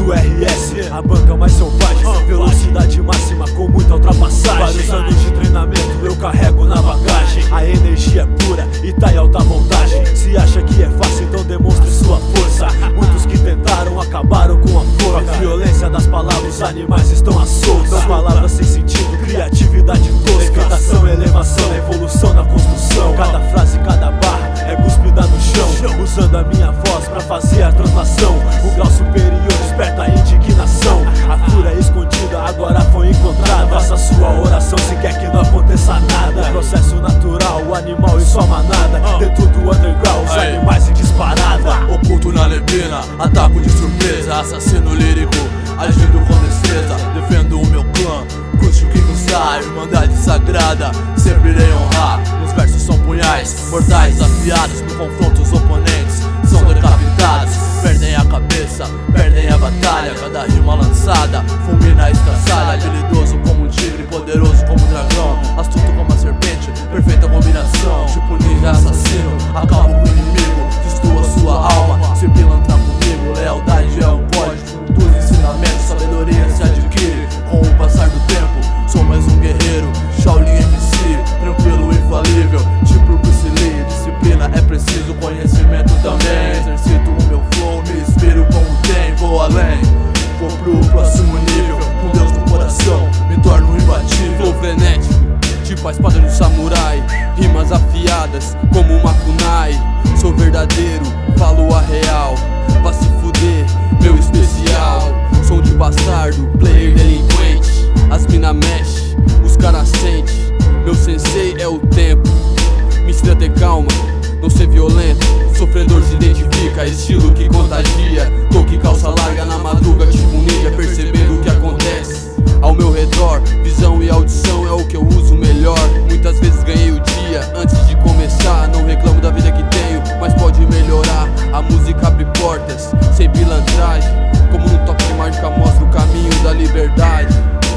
do RS, a banca mais selvagem, velocidade máxima com muita ultrapassagem. Vários anos de treinamento eu carrego na bagagem. A energia é pura e tá em alta voltagem. Se acha que é fácil, então demonstre sua força. Muitos que tentaram acabaram com a força. A violência das palavras, os animais estão à solta. São palavras sem sentido, criatividade tosca. Evitação, elevação, evolução na construção. Cada frase, cada barra é cuspida no chão. Usando a minha voz pra fazer a translação. O grau superior desperta a indignação. A fúria escondida agora foi encontrada. Faça sua oração se quer que não aconteça nada. Processo natural, o animal e sua manada. Dentro do underground, os animais em disparada. Oculto na neblina, ataco de surpresa. Assassino lírico, agindo com destreza. Defendo o meu clã, custe o que custar. Irmandade sagrada, sempre irei honrar. Meus versos são punhais, mortais afiados. No confronto os oponentes são decapitados. Perdem a cabeça, perdem a batalha. Cada rima lançada, fulmina a estraçalha. Habilidoso como um tigre, poderoso como um dragão. Astuto como a serpente, perfeita combinação. Tipo ninja assassino, acabo com o inimigo. Destrua sua alma, se pilantra comigo. Lealdade é um código, dos ensinamentos. Sabedoria se adquire com o passar do tempo. Sou mais um guerreiro, Shaolin MC. Tranquilo, infalível, tipo Bruce Lee. Disciplina é preciso, conhecimento também. Exercito o meu flow, me inspiro como tem. Vou além, vou pro próximo nível. Com Deus no coração, me torno imbatível. Flow frenético, tipo a espada do samurai. Rimas afiadas como uma kunai. Sou verdadeiro, falo a real. Vá se fuder, meu especial. Som de bastardo, player delinquente. As mina mexe, os cara sente. Meu sensei é o tempo. Me ensina a ter calma, não ser violento. Sofredor se identifica, estilo que contagia. Tô que calça larga na madruga, tipo ninja, percebendo o que acontece ao meu redor. Visão e audição é o que eu uso melhor. Muitas vezes ganhei o dia antes de começar. Não reclamo da vida que tenho, mas pode melhorar. A música abre portas, sem pilantragem. Como no toque de mágica mostra o caminho da liberdade.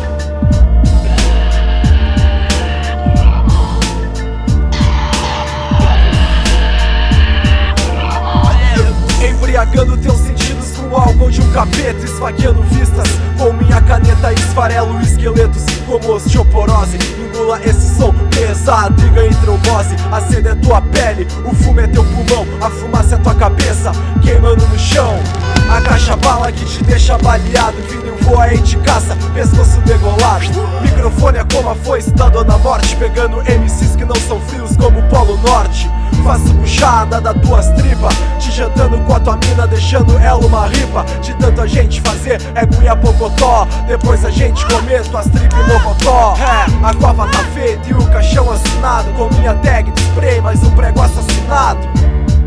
Embriagando teus sentidos com álcool de um capeta. Esfaqueando vistas com minha caneta. Esfarelo esqueletos como osteoporose. Engula esse som pesado e ganhe trombose. A sede é tua pele, o fumo é teu pulmão. A fumaça é tua cabeça, queimando no chão. A caixa bala que te deixa baleado. Vinho voa e te caça, pescoço degolado. Microfone é como a foice da Dona Morte. Pegando MCs que não são frios como o Polo Norte. Faço puxada das tuas tripas, te jantando com a tua mina, deixando ela uma ripa. De tanto a gente fazer égua pocotó, depois a gente comer tuas tripas e mocotó. É, a cova tá feita e o caixão assinado, com minha tag de spray, mais um prego assassinado.